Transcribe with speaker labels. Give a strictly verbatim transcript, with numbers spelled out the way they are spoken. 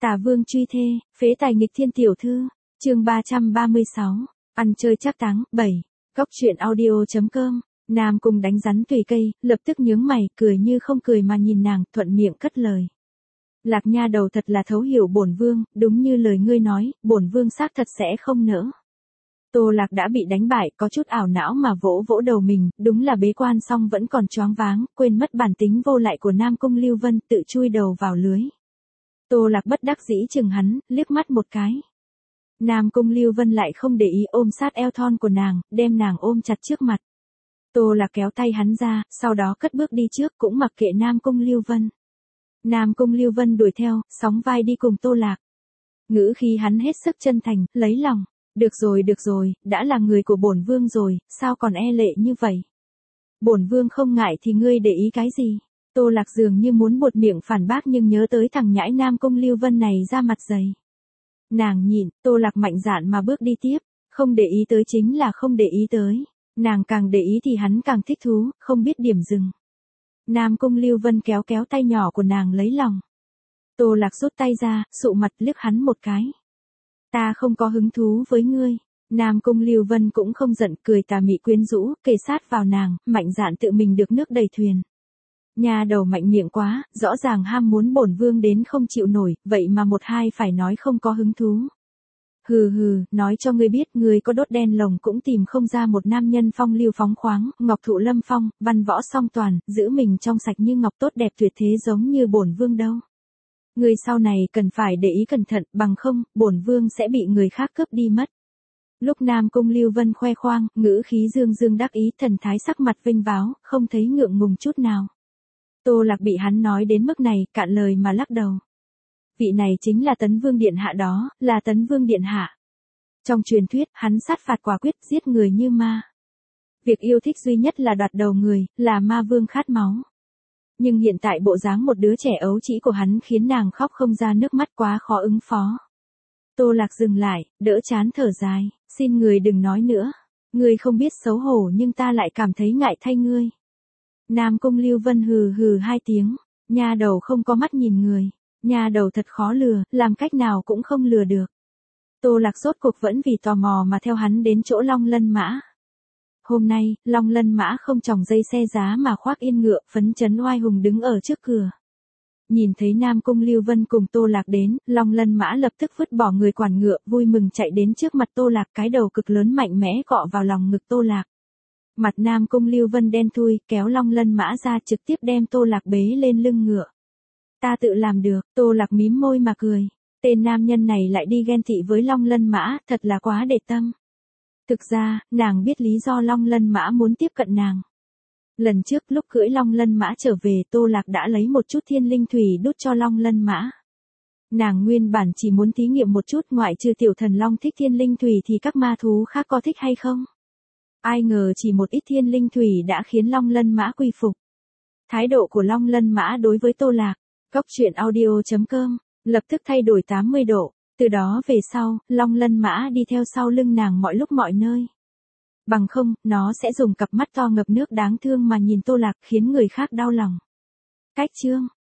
Speaker 1: Tả Vương truy thê, phế tài nghịch thiên tiểu thư, chương ba trăm ba mươi sáu, ăn chơi trác táng, bảy, góc truyện audio chấm com, Nam Cung đánh rắn tùy cây, lập tức nhướng mày, cười như không cười mà nhìn nàng, thuận miệng cất lời. Lạc nha đầu thật là thấu hiểu bổn vương, đúng như lời ngươi nói, bổn vương xác thật sẽ không nỡ. Tô Lạc đã bị đánh bại, có chút ảo não mà vỗ vỗ đầu mình, đúng là bế quan xong vẫn còn choáng váng, quên mất bản tính vô lại của Nam Cung Lưu Vân, tự chui đầu vào lưới. Tô Lạc bất đắc dĩ chừng hắn, liếc mắt một cái. Nam Cung Lưu Vân lại không để ý ôm sát eo thon của nàng, đem nàng ôm chặt trước mặt. Tô Lạc kéo tay hắn ra, sau đó cất bước đi trước cũng mặc kệ Nam Cung Lưu Vân. Nam Cung Lưu Vân đuổi theo, sóng vai đi cùng Tô Lạc. Ngữ khí hắn hết sức chân thành, lấy lòng. Được rồi được rồi, đã là người của bổn vương rồi, sao còn e lệ như vậy? Bổn vương không ngại thì ngươi để ý cái gì? Tô Lạc dường như muốn buột miệng phản bác nhưng nhớ tới thằng nhãi Nam Cung Lưu Vân này ra mặt dày. Nàng nhịn, Tô Lạc mạnh dạn mà bước đi tiếp, không để ý tới chính là không để ý tới. Nàng càng để ý thì hắn càng thích thú, không biết điểm dừng. Nam Cung Lưu Vân kéo kéo tay nhỏ của nàng lấy lòng. Tô Lạc rút tay ra, sụ mặt liếc hắn một cái. Ta không có hứng thú với ngươi. Nam Cung Lưu Vân cũng không giận, cười tà mị quyến rũ, kề sát vào nàng, mạnh dạn tự mình được nước đầy thuyền. Nhà đầu mạnh miệng quá, rõ ràng ham muốn bổn vương đến không chịu nổi, vậy mà một hai phải nói không có hứng thú. Hừ hừ, nói cho ngươi biết, ngươi có đốt đen lồng cũng tìm không ra một nam nhân phong lưu phóng khoáng, ngọc thụ lâm phong, văn võ song toàn, giữ mình trong sạch như ngọc tốt đẹp tuyệt thế giống như bổn vương đâu. Ngươi sau này cần phải để ý cẩn thận, bằng không, bổn vương sẽ bị người khác cướp đi mất. Lúc Nam Cung Lưu Vân khoe khoang, ngữ khí dương dương đắc ý, thần thái sắc mặt vinh váo, không thấy ngượng ngùng chút nào. Tô Lạc bị hắn nói đến mức này, cạn lời mà lắc đầu. Vị này chính là Tấn Vương Điện Hạ đó, là Tấn Vương Điện Hạ. Trong truyền thuyết, hắn sát phạt quả quyết, giết người như ma. Việc yêu thích duy nhất là đoạt đầu người, là ma vương khát máu. Nhưng hiện tại bộ dáng một đứa trẻ ấu trĩ của hắn khiến nàng khóc không ra nước mắt, quá khó ứng phó. Tô Lạc dừng lại, đỡ chán thở dài, xin người đừng nói nữa. Ngươi không biết xấu hổ nhưng ta lại cảm thấy ngại thay ngươi. Nam Cung Lưu Vân hừ hừ hai tiếng, nha đầu không có mắt nhìn người. Nha đầu thật khó lừa, làm cách nào cũng không lừa được. Tô Lạc rốt cuộc vẫn vì tò mò mà theo hắn đến chỗ Long Lân Mã. Hôm nay, Long Lân Mã không tròng dây xe giá mà khoác yên ngựa, phấn chấn oai hùng đứng ở trước cửa. Nhìn thấy Nam Cung Lưu Vân cùng Tô Lạc đến, Long Lân Mã lập tức vứt bỏ người quản ngựa, vui mừng chạy đến trước mặt Tô Lạc, cái đầu cực lớn mạnh mẽ cọ vào lòng ngực Tô Lạc. Mặt Nam Cung Lưu Vân đen thui, kéo Long Lân Mã ra trực tiếp đem Tô Lạc bế lên lưng ngựa. Ta tự làm được, Tô Lạc mím môi mà cười. Tên nam nhân này lại đi ghen tị với Long Lân Mã, thật là quá để tâm. Thực ra, nàng biết lý do Long Lân Mã muốn tiếp cận nàng. Lần trước lúc cưỡi Long Lân Mã trở về, Tô Lạc đã lấy một chút thiên linh thủy đút cho Long Lân Mã. Nàng nguyên bản chỉ muốn thí nghiệm một chút, ngoại trừ tiểu thần Long thích thiên linh thủy thì các ma thú khác có thích hay không. Ai ngờ chỉ một ít thiên linh thủy đã khiến Long Lân Mã quy phục. Thái độ của Long Lân Mã đối với Tô Lạc, góc truyện audio chấm com, lập tức thay đổi tám mươi độ. Từ đó về sau, Long Lân Mã đi theo sau lưng nàng mọi lúc mọi nơi. Bằng không, nó sẽ dùng cặp mắt to ngập nước đáng thương mà nhìn Tô Lạc, khiến người khác đau lòng. Cách chương